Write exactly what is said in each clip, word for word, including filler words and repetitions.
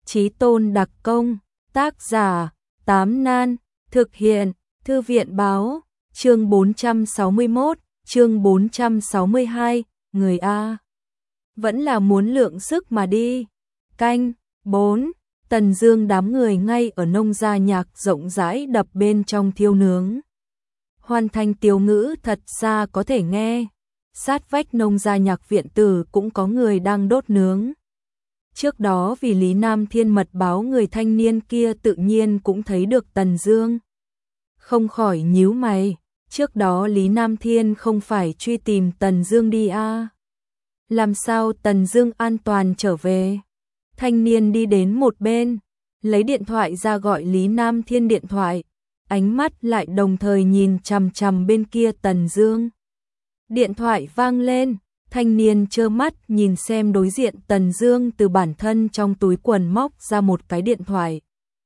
Chí tôn đặc công, tác giả, Tám Nan, thực hiện, Thư viện báo, chương bốn trăm sáu mươi mốt, chương bốn trăm sáu mươi hai, người A. Vẫn là muốn lượng sức mà đi. Canh, bốn, Tần Dương đám người ngay ở nông gia nhạc rộng rãi đập bên trong thiêu nướng. Hoàn thành tiểu ngữ thật xa có thể nghe. Sát vách nông gia nhạc viện tử cũng có người đang đốt nướng. Trước đó vì Lý Nam Thiên mật báo người thanh niên kia tự nhiên cũng thấy được Tần Dương. Không khỏi nhíu mày, trước đó Lý Nam Thiên không phải truy tìm Tần Dương đi à? Làm sao Tần Dương an toàn trở về? Thanh niên đi đến một bên, lấy điện thoại ra gọi Lý Nam Thiên điện thoại, ánh mắt lại đồng thời nhìn chằm chằm bên kia Tần Dương. Điện thoại vang lên, thanh niên trơ mắt nhìn xem đối diện Tần Dương từ bản thân trong túi quần móc ra một cái điện thoại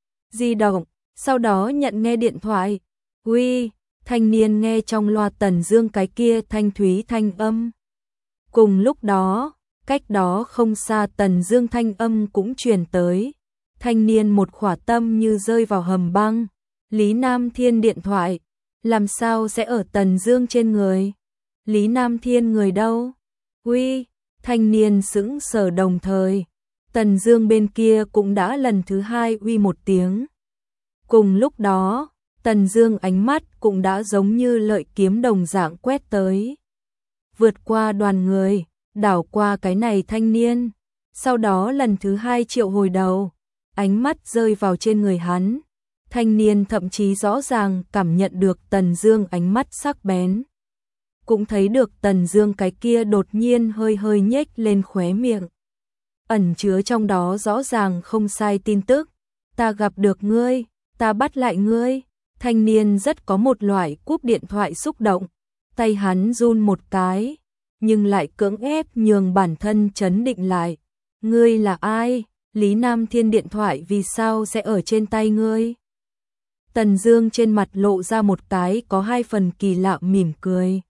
di động, sau đó nhận nghe điện thoại. Uy, thanh niên nghe trong loa Tần Dương cái kia thanh thúy thanh âm. Cùng lúc đó, cách đó không xa Tần Dương thanh âm cũng truyền tới. Thanh niên một khỏa tâm như rơi vào hầm băng. Lý Nam Thiên điện thoại, làm sao sẽ ở Tần Dương trên người? Lý Nam Thiên người đâu? Uy, thanh niên sững sờ đồng thời. Tần Dương bên kia cũng đã lần thứ hai uy một tiếng. Cùng lúc đó, Tần Dương ánh mắt cũng đã giống như lợi kiếm đồng dạng quét tới. Vượt qua đoàn người, đảo qua cái này thanh niên. Sau đó lần thứ hai triệu hồi đầu, ánh mắt rơi vào trên người hắn. Thanh niên thậm chí rõ ràng cảm nhận được Tần Dương ánh mắt sắc bén. Cũng thấy được Tần Dương cái kia đột nhiên hơi hơi nhếch lên khóe miệng. Ẩn chứa trong đó rõ ràng không sai tin tức. Ta gặp được ngươi, ta bắt lại ngươi. Thanh niên rất có một loại cúp điện thoại xúc động. Tay hắn run một cái, nhưng lại cưỡng ép nhường bản thân trấn định lại. Ngươi là ai? Lý Nam Thiên điện thoại vì sao sẽ ở trên tay ngươi? Tần Dương trên mặt lộ ra một cái có hai phần kỳ lạ mỉm cười.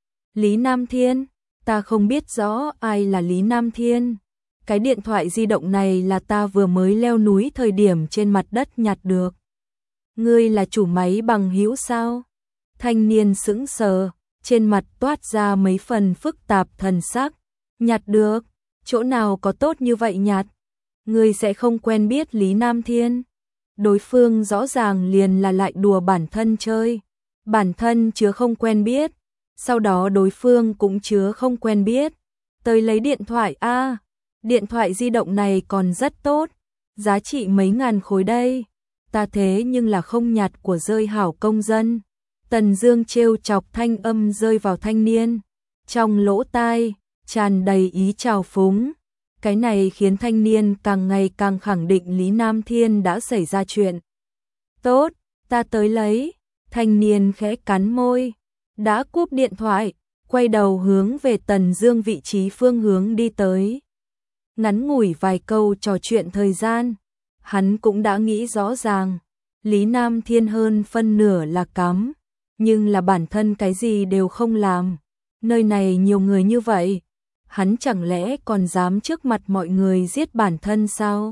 Lý Nam Thiên, ta không biết rõ ai là Lý Nam Thiên. Cái điện thoại di động này là ta vừa mới leo núi thời điểm trên mặt đất nhặt được. Ngươi là chủ máy bằng hữu sao? Thanh niên sững sờ, trên mặt toát ra mấy phần phức tạp thần sắc. Nhặt được? Chỗ nào có tốt như vậy nhặt? Ngươi sẽ không quen biết Lý Nam Thiên. Đối phương rõ ràng liền là lại đùa bản thân chơi. Bản thân chứa không quen biết. Sau đó đối phương cũng chứa không quen biết. Tới lấy điện thoại a, à, điện thoại di động này còn rất tốt, giá trị mấy ngàn khối đây. Ta thế nhưng là không nhặt của rơi hảo công dân. Tần Dương trêu chọc thanh âm rơi vào thanh niên. Trong lỗ tai, tràn đầy ý trào phúng. Cái này khiến thanh niên càng ngày càng khẳng định Lý Nam Thiên đã xảy ra chuyện. Tốt, ta tới lấy. Thanh niên khẽ cắn môi. Đã cúp điện thoại, quay đầu hướng về Tần Dương vị trí phương hướng đi tới. Ngắn ngủi vài câu trò chuyện thời gian, hắn cũng đã nghĩ rõ ràng, Lý Nam Thiên hơn phân nửa là cắm, nhưng là bản thân cái gì đều không làm. Nơi này nhiều người như vậy, hắn chẳng lẽ còn dám trước mặt mọi người giết bản thân sao?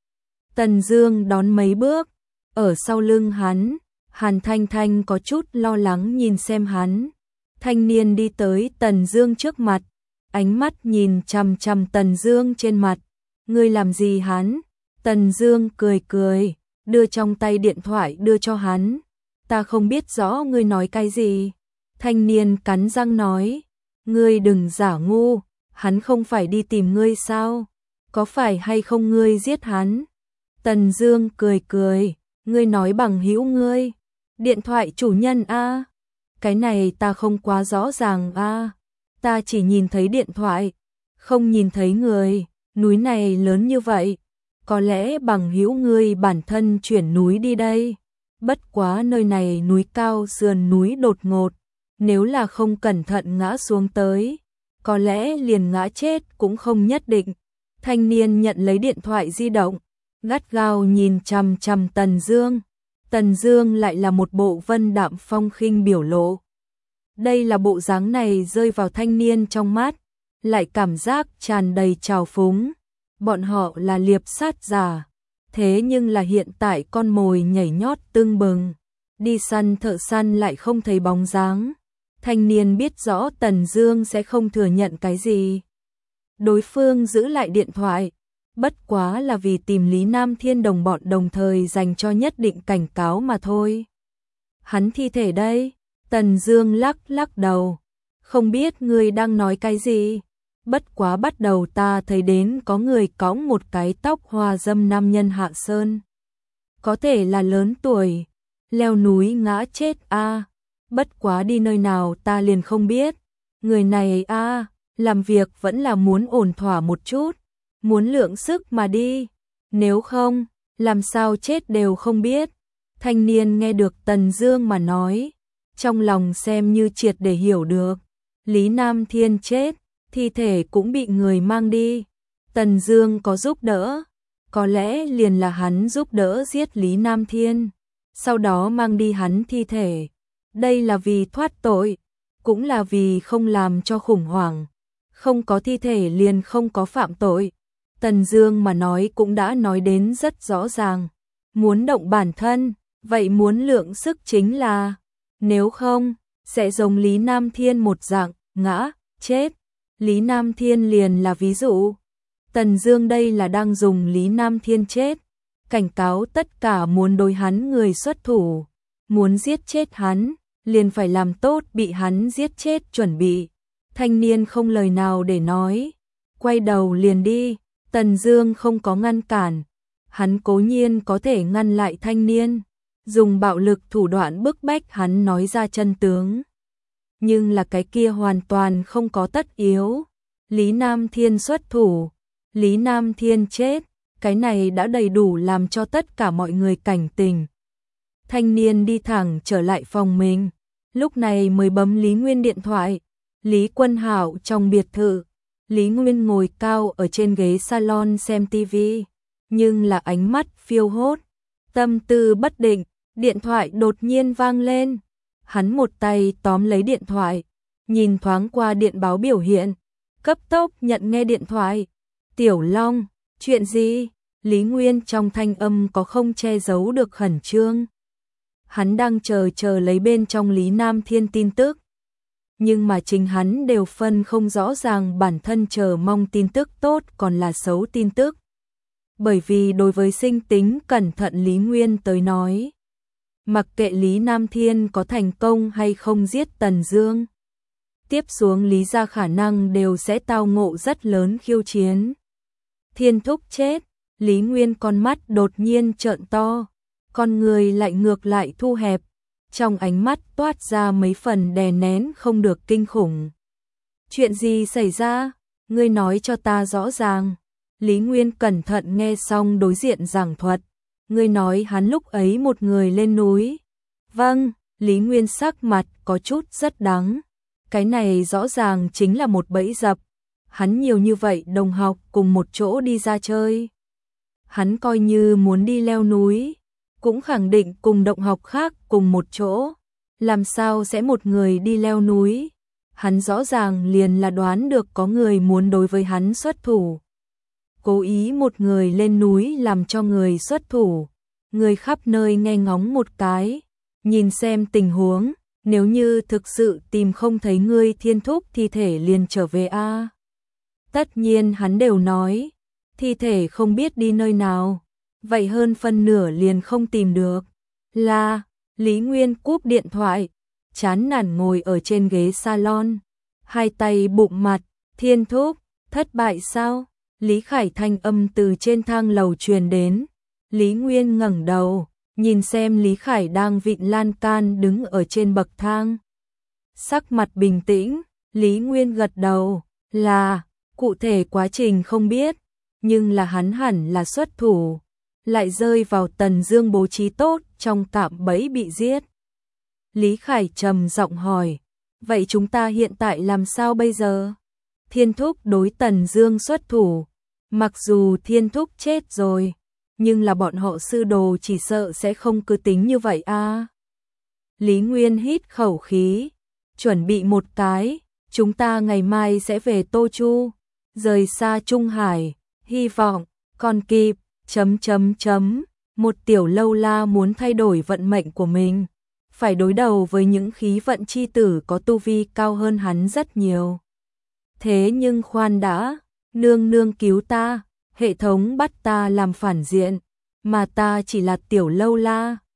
Tần Dương đón mấy bước, ở sau lưng hắn. Hàn Thanh Thanh có chút lo lắng nhìn xem hắn. Thanh niên đi tới Tần Dương trước mặt, ánh mắt nhìn chằm chằm Tần Dương trên mặt. Ngươi làm gì hắn? Tần Dương cười cười, đưa trong tay điện thoại đưa cho hắn. Ta không biết rõ ngươi nói cái gì. Thanh niên cắn răng nói. Ngươi đừng giả ngu, hắn không phải đi tìm ngươi sao? Có phải hay không ngươi giết hắn? Tần Dương cười cười, ngươi nói bằng hữu ngươi. Điện thoại chủ nhân a, à? Cái này ta không quá rõ ràng a, à? Ta chỉ nhìn thấy điện thoại, không nhìn thấy người. Núi này lớn như vậy, có lẽ bằng hữu ngươi bản thân chuyển núi đi đây. Bất quá nơi này núi cao sườn núi đột ngột, nếu là không cẩn thận ngã xuống tới, có lẽ liền ngã chết cũng không nhất định. Thanh niên nhận lấy điện thoại di động, gắt gao nhìn chằm chằm Tần Dương. Tần Dương lại là một bộ vân đạm phong khinh biểu lộ. Đây là bộ dáng này rơi vào thanh niên trong mắt, lại cảm giác tràn đầy trào phúng. Bọn họ là liệp sát giả, thế nhưng là hiện tại con mồi nhảy nhót tưng bừng, đi săn thợ săn lại không thấy bóng dáng. Thanh niên biết rõ Tần Dương sẽ không thừa nhận cái gì. Đối phương giữ lại điện thoại, bất quá là vì tìm Lý Nam Thiên đồng bọn đồng thời dành cho nhất định cảnh cáo mà thôi. Hắn thi thể đây, Tần Dương lắc lắc đầu, không biết ngươi đang nói cái gì. Bất quá bắt đầu ta thấy đến có người cõng một cái tóc hoa dâm nam nhân hạ sơn. Có thể là lớn tuổi, leo núi ngã chết a, à. Bất quá đi nơi nào ta liền không biết. Người này a, à, làm việc vẫn là muốn ổn thỏa một chút, muốn lượng sức mà đi, nếu không, làm sao chết đều không biết. Thanh niên nghe được Tần Dương mà nói, trong lòng xem như triệt để hiểu được, Lý Nam Thiên chết, thi thể cũng bị người mang đi. Tần Dương có giúp đỡ, có lẽ liền là hắn giúp đỡ giết Lý Nam Thiên, sau đó mang đi hắn thi thể. Đây là vì thoát tội, cũng là vì không làm cho khủng hoảng. Không có thi thể liền không có phạm tội. Tần Dương mà nói cũng đã nói đến rất rõ ràng. Muốn động bản thân, vậy muốn lượng sức chính là, nếu không, sẽ giống Lý Nam Thiên một dạng, ngã, chết. Lý Nam Thiên liền là ví dụ. Tần Dương đây là đang dùng Lý Nam Thiên chết, cảnh cáo tất cả muốn đối hắn người xuất thủ, muốn giết chết hắn, liền phải làm tốt bị hắn giết chết chuẩn bị. Thanh niên không lời nào để nói, quay đầu liền đi. Tần Dương không có ngăn cản, hắn cố nhiên có thể ngăn lại thanh niên, dùng bạo lực thủ đoạn bức bách hắn nói ra chân tướng. Nhưng là cái kia hoàn toàn không có tất yếu. Lý Nam Thiên xuất thủ, Lý Nam Thiên chết, cái này đã đầy đủ làm cho tất cả mọi người cảnh tỉnh. Thanh niên đi thẳng trở lại phòng mình, lúc này mới bấm Lý Nguyên điện thoại. Lý Quân Hạo trong biệt thự, Lý Nguyên ngồi cao ở trên ghế salon xem tivi, nhưng là ánh mắt phiêu hốt, tâm tư bất định, điện thoại đột nhiên vang lên. Hắn một tay tóm lấy điện thoại, nhìn thoáng qua điện báo biểu hiện, cấp tốc nhận nghe điện thoại. Tiểu Long, chuyện gì? Lý Nguyên trong thanh âm có không che giấu được khẩn trương. Hắn đang chờ chờ lấy bên trong Lý Nam Thiên tin tức. Nhưng mà chính hắn đều phân không rõ ràng bản thân chờ mong tin tức tốt còn là xấu tin tức. Bởi vì đối với sinh tính cẩn thận Lý Nguyên tới nói, mặc kệ Lý Nam Thiên có thành công hay không giết Tần Dương, tiếp xuống Lý gia khả năng đều sẽ tao ngộ rất lớn khiêu chiến. Thiên Thúc chết, Lý Nguyên con mắt đột nhiên trợn to, con người lại ngược lại thu hẹp, trong ánh mắt toát ra mấy phần đè nén không được kinh khủng. Chuyện gì xảy ra? Ngươi nói cho ta rõ ràng. Lý Nguyên cẩn thận nghe xong đối diện giảng thuật. Ngươi nói hắn lúc ấy một người lên núi. Vâng, Lý Nguyên sắc mặt có chút rất đắng. Cái này rõ ràng chính là một bẫy dập. Hắn nhiều như vậy đồng học cùng một chỗ đi ra chơi. Hắn coi như muốn đi leo núi, cũng khẳng định cùng đồng học khác cùng một chỗ. Làm sao sẽ một người đi leo núi? Hắn rõ ràng liền là đoán được có người muốn đối với hắn xuất thủ. Cố ý một người lên núi làm cho người xuất thủ. Người khắp nơi nghe ngóng một cái, nhìn xem tình huống, nếu như thực sự tìm không thấy ngươi Thiên Thúc thi thể liền trở về a. À. Tất nhiên hắn đều nói, thi thể không biết đi nơi nào, vậy hơn phân nửa liền không tìm được. Là, Lý Nguyên cúp điện thoại, chán nản ngồi ở trên ghế salon, hai tay bụng mặt. Thiên Thúc, thất bại sao? Lý Khải thanh âm từ trên thang lầu truyền đến. Lý Nguyên ngẩng đầu, nhìn xem Lý Khải đang vịn lan can đứng ở trên bậc thang. Sắc mặt bình tĩnh, Lý Nguyên gật đầu, là, cụ thể quá trình không biết, nhưng là hắn hẳn là xuất thủ, lại rơi vào Tần Dương bố trí tốt trong cạm bẫy bị giết. Lý Khải trầm giọng hỏi, vậy chúng ta hiện tại làm sao bây giờ? Thiên Thúc đối Tần Dương xuất thủ, mặc dù Thiên Thúc chết rồi, nhưng là bọn họ sư đồ chỉ sợ sẽ không cứ tính như vậy a. À. Lý Nguyên hít khẩu khí, chuẩn bị một cái, chúng ta ngày mai sẽ về Tô Chu, rời xa Trung Hải, hy vọng còn kịp. chấm chấm chấm, một tiểu lâu la muốn thay đổi vận mệnh của mình, phải đối đầu với những khí vận chi tử có tu vi cao hơn hắn rất nhiều. Thế nhưng khoan đã, nương nương cứu ta, hệ thống bắt ta làm phản diện, mà ta chỉ là tiểu lâu la,